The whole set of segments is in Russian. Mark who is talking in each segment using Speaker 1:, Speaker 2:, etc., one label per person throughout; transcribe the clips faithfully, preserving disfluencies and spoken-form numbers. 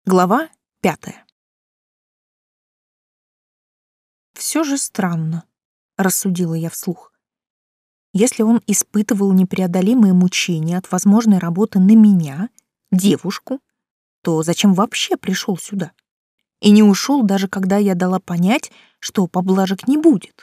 Speaker 1: Глава пятая. «Все же странно», — рассудила я вслух. «Если он испытывал непреодолимые мучения от возможной работы на меня, девушку, то зачем вообще пришел сюда? И не ушел, даже когда я дала понять, что поблажек не будет».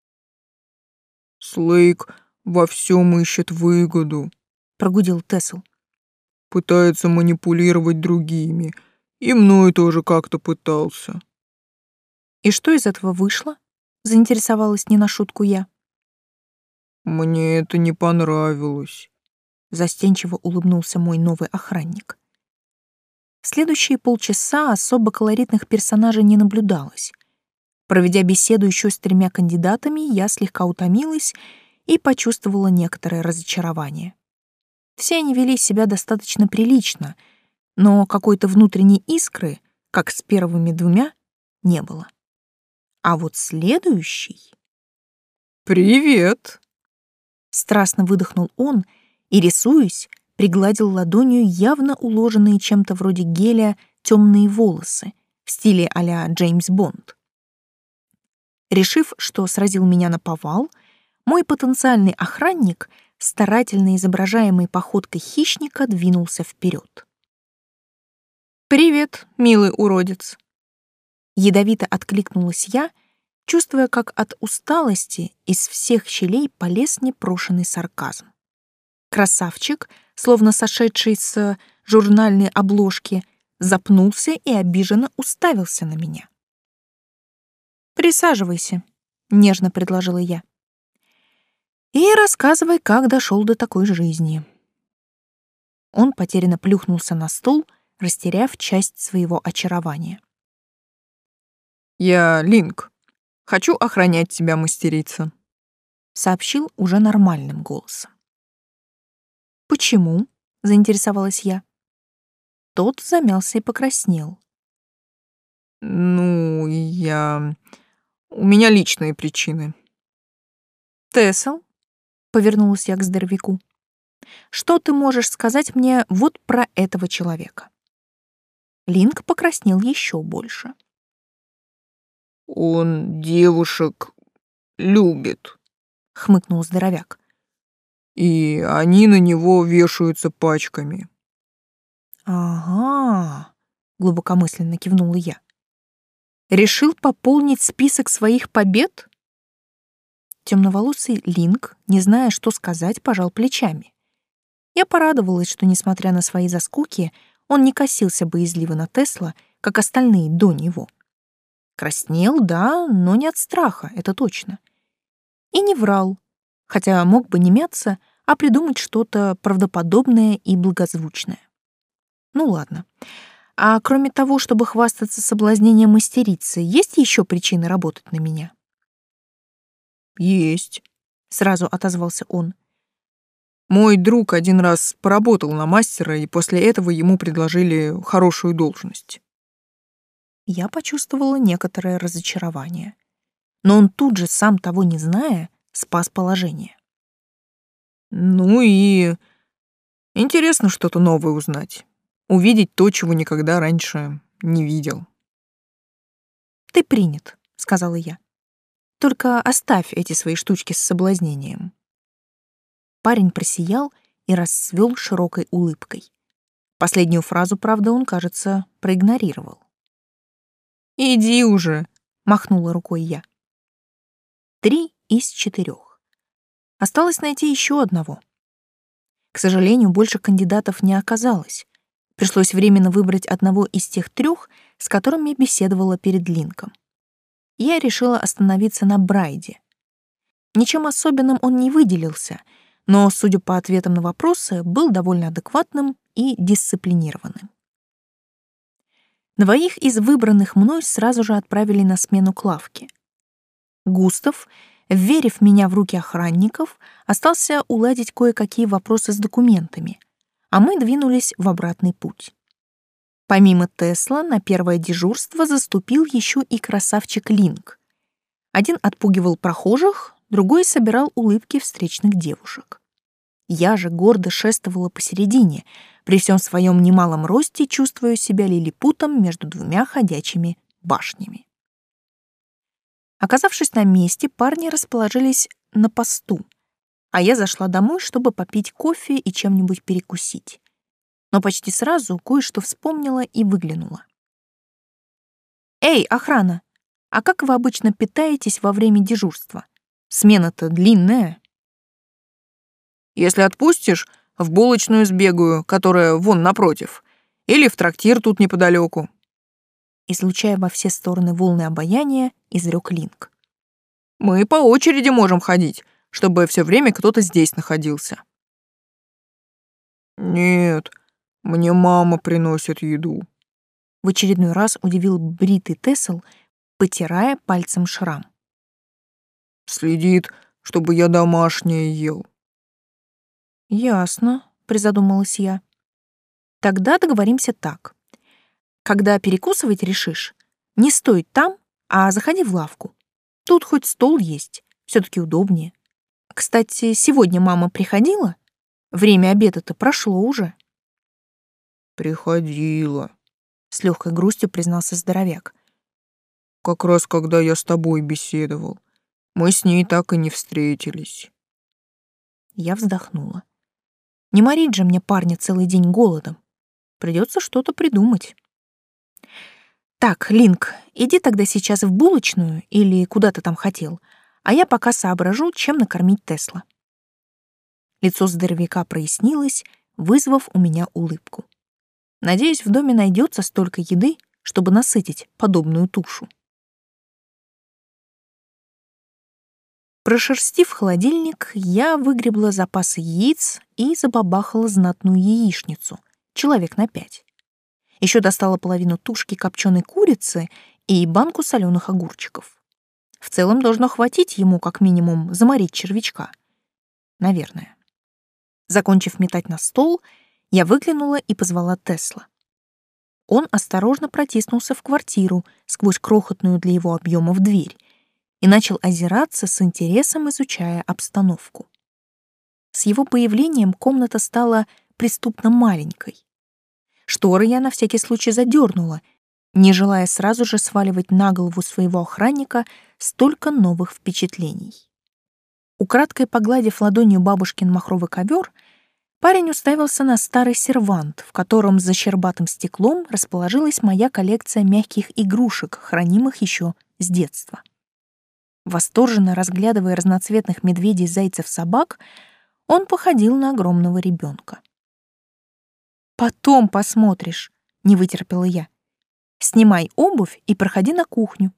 Speaker 2: «Слейк во всем ищет выгоду»,
Speaker 1: — прогудел Тесл.
Speaker 2: «Пытается манипулировать другими, и мной тоже как-то пытался».
Speaker 1: «И что из этого вышло?» — заинтересовалась не на шутку я.
Speaker 2: «Мне это не понравилось»,
Speaker 1: — застенчиво улыбнулся мой новый охранник. Следующие полчаса особо колоритных персонажей не наблюдалось. Проведя беседу еще с тремя кандидатами, я слегка утомилась и почувствовала некоторое разочарование. Все они вели себя достаточно прилично, но какой-то внутренней искры, как с первыми двумя, не было. А вот следующий...
Speaker 2: «Привет!»
Speaker 1: Страстно выдохнул он и, рисуясь, пригладил ладонью явно уложенные чем-то вроде геля темные волосы в стиле а-ля Джеймс Бонд. Решив, что сразил меня наповал, мой потенциальный охранник, старательно изображаемой походкой хищника, двинулся вперед. «Привет, милый уродец!» Ядовито откликнулась я, чувствуя, как от усталости из всех щелей полез непрошеный сарказм. Красавчик, словно сошедший с журнальной обложки, запнулся и обиженно уставился на меня. «Присаживайся», — нежно предложила я. «И рассказывай, как дошел до такой жизни». Он потерянно плюхнулся на стул, растеряв часть своего очарования.
Speaker 2: «Я Линк. Хочу охранять тебя, мастерица»,
Speaker 1: — сообщил уже нормальным голосом. «Почему?» — заинтересовалась я. Тот замялся и покраснел.
Speaker 2: «Ну, я... У меня личные причины».
Speaker 1: «Тесл?» — повернулась я к здоровяку. «Что ты можешь сказать мне вот про этого человека?» Линк покраснел еще больше.
Speaker 2: «Он девушек любит»,
Speaker 1: — хмыкнул здоровяк.
Speaker 2: «и они на него вешаются пачками».
Speaker 1: «Ага», — глубокомысленно кивнула я. «Решил пополнить список своих побед?» Темноволосый Линк, не зная, что сказать, пожал плечами. Я порадовалась, что, несмотря на свои заскоки, он не косился боязливо на Тесла, как остальные до него. Краснел, да, но не от страха, это точно. И не врал, хотя мог бы не мяться, а придумать что-то правдоподобное и благозвучное. Ну ладно. А кроме того, чтобы хвастаться соблазнением мастерицы, есть еще причины работать на меня?
Speaker 2: «Есть»,
Speaker 1: — сразу отозвался он.
Speaker 2: «Мой друг один раз поработал на мастера, и после этого ему предложили хорошую должность».
Speaker 1: Я почувствовала некоторое разочарование. Но он тут же, сам того не зная, спас положение.
Speaker 2: «Ну и интересно что-то новое узнать. Увидеть то, чего никогда раньше не видел».
Speaker 1: «Ты принят», — сказала я. «Только оставь эти свои штучки с соблазнением». Парень просиял и расцвел широкой улыбкой. Последнюю фразу, правда, он, кажется, проигнорировал.
Speaker 2: «Иди уже»,
Speaker 1: — махнула рукой я. Три из четырех. Осталось найти еще одного. К сожалению, больше кандидатов не оказалось. Пришлось временно выбрать одного из тех трех, с которыми беседовала перед Линком. Я решила остановиться на Брайде. Ничем особенным он не выделился, но, судя по ответам на вопросы, был довольно адекватным и дисциплинированным. Двоих из выбранных мной сразу же отправили на смену Клавке. Густав, вверив меня в руки охранников, остался уладить кое-какие вопросы с документами, а мы двинулись в обратный путь. Помимо Тесла на первое дежурство заступил еще и красавчик Линк. Один отпугивал прохожих, другой собирал улыбки встречных девушек. Я же гордо шествовала посередине, При всем своем немалом росте чувствую себя лилипутом между двумя ходячими башнями. Оказавшись на месте, парни расположились на посту, а я зашла домой, чтобы попить кофе и чем-нибудь перекусить. Но почти сразу кое-что вспомнила и выглянула. «Эй, охрана, а как вы обычно питаетесь во время дежурства? Смена-то длинная».
Speaker 2: «Если отпустишь, в булочную сбегаю, которая вон напротив, или в трактир тут неподалеку».
Speaker 1: Излучая во все стороны волны обаяния, изрек Линк.
Speaker 2: «Мы по очереди можем ходить, чтобы все время кто-то здесь находился». «Нет, мне мама приносит еду»,
Speaker 1: — в очередной раз удивил бритый Тесл, потирая пальцем шрам.
Speaker 2: «Следит, чтобы я домашнее ел».
Speaker 1: «Ясно», — призадумалась я. «Тогда договоримся так. Когда перекусывать решишь, не стой там, а заходи в лавку. Тут хоть стол есть, все-таки удобнее. Кстати, сегодня мама приходила? Время обеда-то прошло уже».
Speaker 2: «Приходила»,
Speaker 1: — с легкой грустью признался здоровяк.
Speaker 2: «Как раз когда я с тобой беседовал. Мы с ней так и не встретились».
Speaker 1: Я вздохнула. Не морить же мне парня целый день голодом. Придется что-то придумать. Так, Линк, иди тогда сейчас в булочную или куда ты там хотел, а я пока соображу, чем накормить Тесла. Лицо здоровяка прояснилось, вызвав у меня улыбку. Надеюсь, в доме найдется столько еды, чтобы насытить подобную тушу. Прошерстив холодильник, я выгребла запасы яиц и забабахала знатную яичницу, человек на пять. Еще достала половину тушки копченой курицы и банку соленых огурчиков. В целом должно хватить ему как минимум заморить червячка. Наверное. Закончив метать на стол, я выглянула и позвала Тесла. Он осторожно протиснулся в квартиру сквозь крохотную для его объемов дверь и начал озираться с интересом, изучая обстановку. С его появлением комната стала преступно маленькой. Шторы я на всякий случай задернула, не желая сразу же сваливать на голову своего охранника столько новых впечатлений. Украдкой погладив ладонью бабушкин махровый ковер, парень уставился на старый сервант, в котором за щербатым стеклом расположилась моя коллекция мягких игрушек, хранимых еще с детства. Восторженно разглядывая разноцветных медведей, зайцев, собак, он походил на огромного ребенка. «Потом посмотришь», — не вытерпела я. «Снимай обувь и проходи на кухню».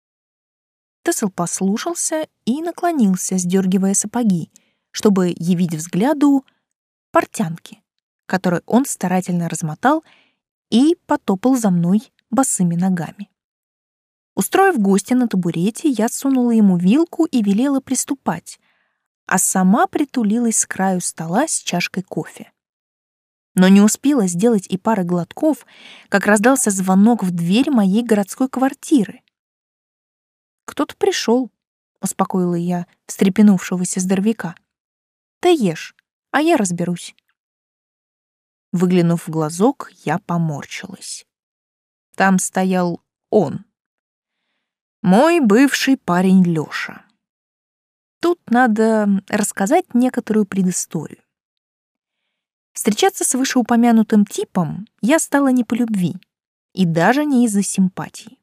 Speaker 1: Тесл послушался и наклонился, сдергивая сапоги, чтобы явить взгляду портянки, которые он старательно размотал и потопал за мной босыми ногами. Устроив гостя на табурете, я сунула ему вилку и велела приступать, а сама притулилась с краю стола с чашкой кофе. Но не успела сделать и пары глотков, как раздался звонок в дверь моей городской квартиры. «Кто-то пришел», — успокоила я встрепенувшегося здоровяка. «Ты ешь, а я разберусь». Выглянув в глазок, я поморщилась. Там стоял он. Мой бывший парень Лёша. Тут надо рассказать некоторую предысторию. Встречаться с вышеупомянутым типом я стала не по любви и даже не из-за симпатии.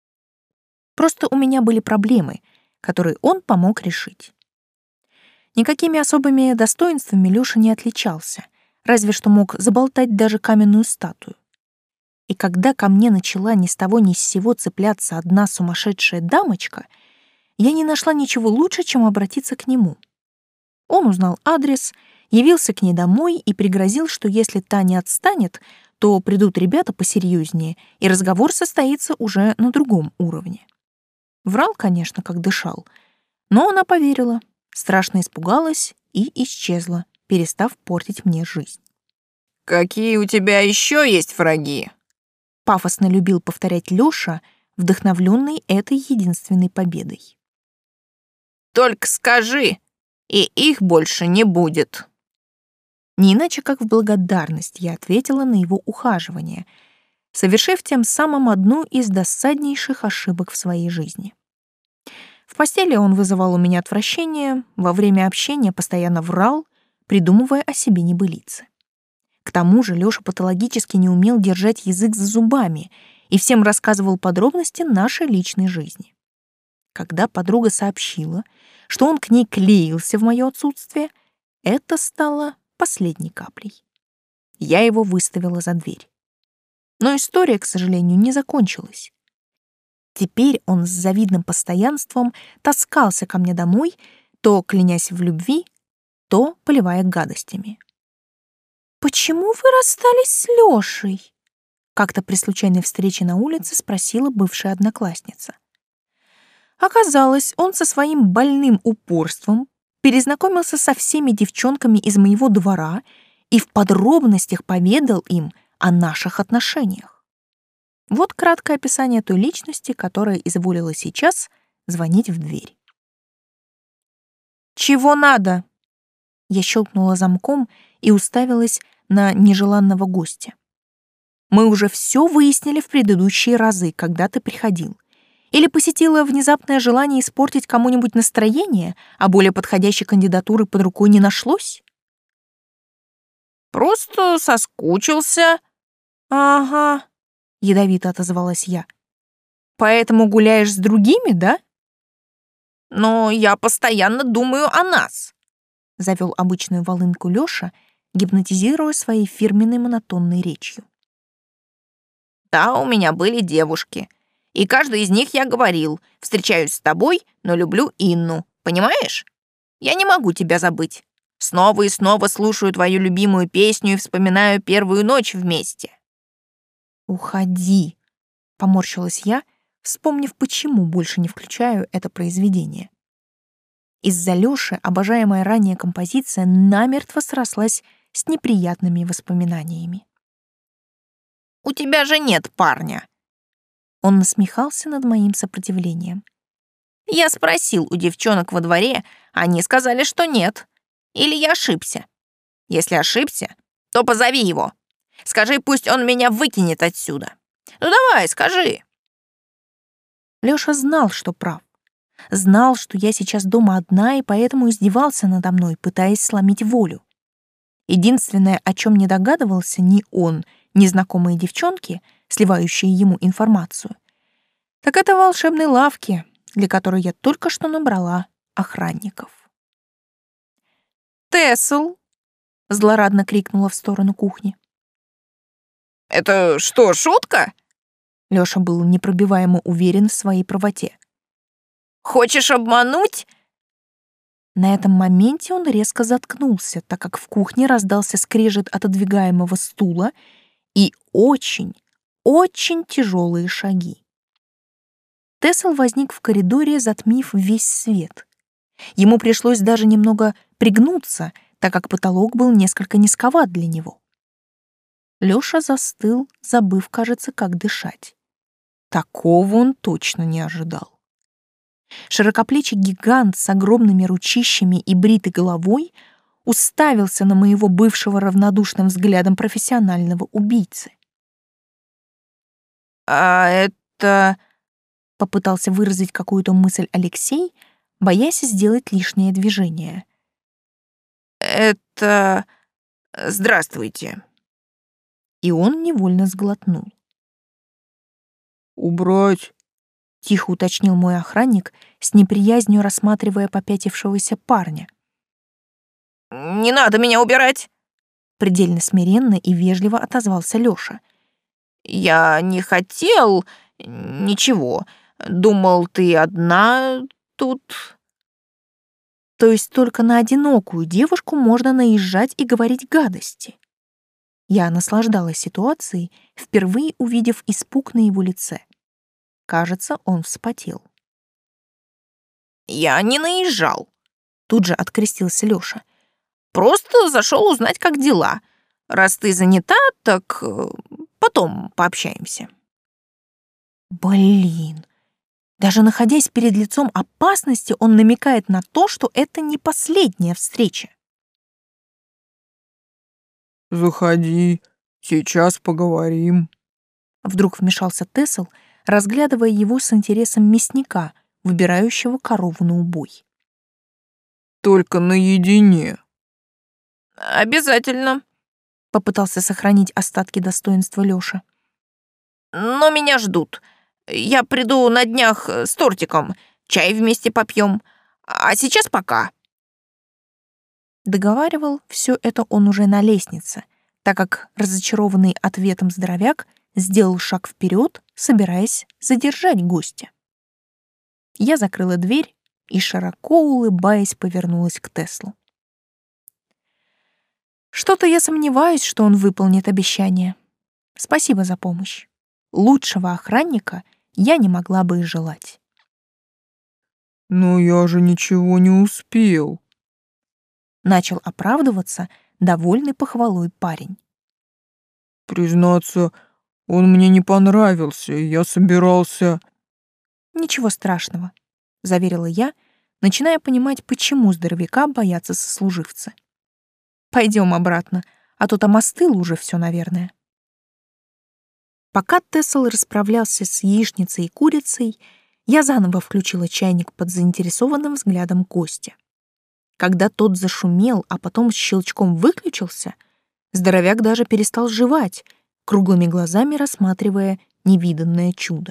Speaker 1: Просто у меня были проблемы, которые он помог решить. Никакими особыми достоинствами Лёша не отличался, разве что мог заболтать даже каменную статую. И когда ко мне начала ни с того ни с сего цепляться одна сумасшедшая дамочка, я не нашла ничего лучше, чем обратиться к нему. Он узнал адрес, явился к ней домой и пригрозил, что если та не отстанет, то придут ребята посерьезнее, и разговор состоится уже на другом уровне. Врал, конечно, как дышал, но она поверила, страшно испугалась и исчезла, перестав портить мне жизнь.
Speaker 2: «Какие у тебя еще есть враги?»
Speaker 1: Пафосно любил повторять Лёша, вдохновленный этой единственной победой.
Speaker 2: «Только скажи, и их больше не будет».
Speaker 1: Не иначе, как в благодарность я ответила на его ухаживание, совершив тем самым одну из досаднейших ошибок в своей жизни. В постели он вызывал у меня отвращение, во время общения постоянно врал, придумывая о себе небылицы. К тому же Лёша патологически не умел держать язык за зубами и всем рассказывал подробности нашей личной жизни. Когда подруга сообщила, что он к ней клеился в моё отсутствие, это стало последней каплей. Я его выставила за дверь. Но история, к сожалению, не закончилась. Теперь он с завидным постоянством таскался ко мне домой, то клянясь в любви, то поливая гадостями. «Почему вы расстались с Лёшей?» Как-то при случайной встрече на улице спросила бывшая одноклассница. Оказалось, он со своим больным упорством перезнакомился со всеми девчонками из моего двора и в подробностях поведал им о наших отношениях. Вот краткое описание той личности, которая изволила сейчас звонить в дверь. «Чего надо?» Я щелкнула замком и уставилась на нежеланного гостя. «Мы уже все выяснили в предыдущие разы, когда ты приходил. Или посетило внезапное желание испортить кому-нибудь настроение, а более подходящей кандидатуры под рукой не нашлось?»
Speaker 2: «Просто соскучился».
Speaker 1: «Ага», — ядовито отозвалась я. «Поэтому гуляешь с другими, да?»
Speaker 2: «Но я постоянно думаю о нас»,
Speaker 1: — завел обычную волынку Лёша, гипнотизируя своей фирменной монотонной речью.
Speaker 2: «Да, у меня были девушки. И каждой из них я говорил: встречаюсь с тобой, но люблю Инну. Понимаешь? Я не могу тебя забыть. Снова и снова слушаю твою любимую песню и вспоминаю первую ночь вместе».
Speaker 1: «Уходи», — поморщилась я, вспомнив, почему больше не включаю это произведение. Из-за Лёши обожаемая ранее композиция намертво срослась с неприятными воспоминаниями.
Speaker 2: «У тебя же нет парня».
Speaker 1: Он насмехался над моим сопротивлением.
Speaker 2: «Я спросил у девчонок во дворе, они сказали, что нет. Или я ошибся? Если ошибся, то позови его. Скажи, пусть он меня выкинет отсюда. Ну давай, скажи».
Speaker 1: Лёша знал, что прав. Знал, что я сейчас дома одна, и поэтому издевался надо мной, пытаясь сломить волю. Единственное, о чем не догадывался ни он, ни знакомые девчонки, сливающие ему информацию, так это волшебные лавки, для которой я только что набрала охранников. «Тесл!» — злорадно крикнула в сторону кухни.
Speaker 2: «Это что, шутка?»
Speaker 1: Лёша был непробиваемо уверен в своей правоте.
Speaker 2: «Хочешь обмануть?»
Speaker 1: На этом моменте он резко заткнулся, так как в кухне раздался скрежет отодвигаемого стула и очень, очень тяжелые шаги. Тесл возник в коридоре, затмив весь свет. Ему пришлось даже немного пригнуться, так как потолок был несколько низковат для него. Лёша застыл, забыв, кажется, как дышать. Такого он точно не ожидал. Широкоплечий гигант с огромными ручищами и бритой головой уставился на моего бывшего равнодушным взглядом профессионального убийцы.
Speaker 2: «А это...»
Speaker 1: — попытался выразить какую-то мысль Алексей, боясь сделать лишнее движение.
Speaker 2: «Это... Здравствуйте».
Speaker 1: И он невольно сглотнул.
Speaker 2: «Убрать»,
Speaker 1: — тихо уточнил мой охранник, с неприязнью рассматривая попятившегося парня.
Speaker 2: «Не надо меня убирать!»
Speaker 1: Предельно смиренно и вежливо отозвался Лёша.
Speaker 2: «Я не хотел... ничего. Думал, ты одна тут...»
Speaker 1: То есть только на одинокую девушку можно наезжать и говорить гадости. Я наслаждалась ситуацией, впервые увидев испуг на его лице. Кажется, он вспотел.
Speaker 2: «Я не наезжал»,
Speaker 1: — тут же открестился Лёша.
Speaker 2: «Просто зашел узнать, как дела. Раз ты занята, так э, потом пообщаемся».
Speaker 1: Блин, даже находясь перед лицом опасности, он намекает на то, что это не последняя встреча.
Speaker 3: Заходи, сейчас поговорим.
Speaker 1: Вдруг вмешался Тесл, разглядывая его с интересом мясника, выбирающего корову на убой.
Speaker 3: Только наедине.
Speaker 2: Обязательно.
Speaker 1: Попытался сохранить остатки достоинства Лёша.
Speaker 2: Но меня ждут. Я приду на днях с тортиком. Чай вместе попьем. А сейчас пока.
Speaker 1: Договаривал все это он уже на лестнице, так как разочарованный ответом здоровяк сделал шаг вперед, собираясь задержать гостя. Я закрыла дверь и, широко улыбаясь, повернулась к Теслу. Что-то я сомневаюсь, что он выполнит обещание. Спасибо за помощь. Лучшего охранника я не могла бы и желать.
Speaker 3: Но я же ничего не успел.
Speaker 1: Начал оправдываться довольный похвалой парень.
Speaker 3: Признаться, он мне не понравился, и я собирался...
Speaker 1: Ничего страшного, заверила я, начиная понимать, почему здоровяка боятся сослуживцы. Пойдем обратно, а то там остыло уже все, наверное. Пока Тесл расправлялся с яичницей и курицей, я заново включила чайник под заинтересованным взглядом гостя. Когда тот зашумел, а потом с щелчком выключился, здоровяк даже перестал жевать, круглыми глазами рассматривая невиданное чудо.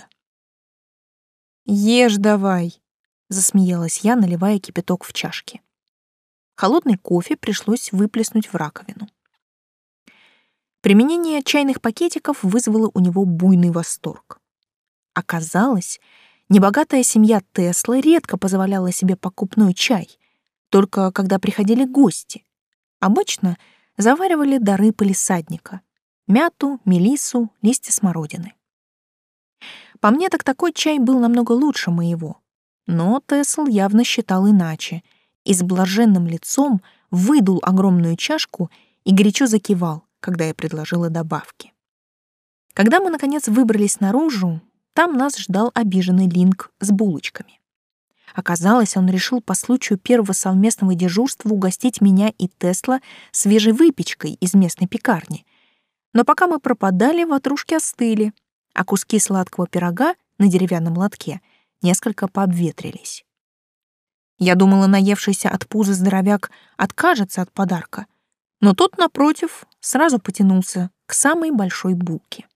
Speaker 1: «Ешь давай», — засмеялась я, наливая кипяток в чашки. Холодный кофе пришлось выплеснуть в раковину. Применение чайных пакетиков вызвало у него буйный восторг. Оказалось, небогатая семья Тесла редко позволяла себе покупной чай, только когда приходили гости. Обычно заваривали дары палисадника — мяту, мелиссу, листья смородины. По мне, так такой чай был намного лучше моего. Но Тесл явно считал иначе и с блаженным лицом выдул огромную чашку и горячо закивал, когда я предложила добавки. Когда мы, наконец, выбрались наружу, там нас ждал обиженный Линк с булочками. Оказалось, он решил по случаю первого совместного дежурства угостить меня и Тесла свежей выпечкой из местной пекарни. Но пока мы пропадали, ватрушки остыли, а куски сладкого пирога на деревянном лотке несколько пообветрились. Я думала, наевшийся от пуза здоровяк откажется от подарка, но тот, напротив, сразу потянулся к самой большой булке.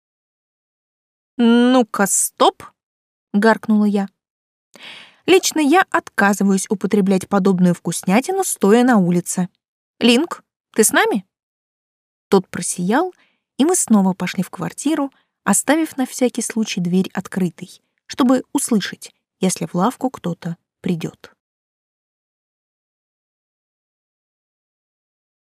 Speaker 1: «Ну-ка, стоп!» — гаркнула я. «Лично я отказываюсь употреблять подобную вкуснятину, стоя на улице. Линк, ты с нами?» Тот просиял, и мы снова пошли в квартиру, оставив на всякий случай дверь открытой, чтобы услышать, если в лавку кто-то придет.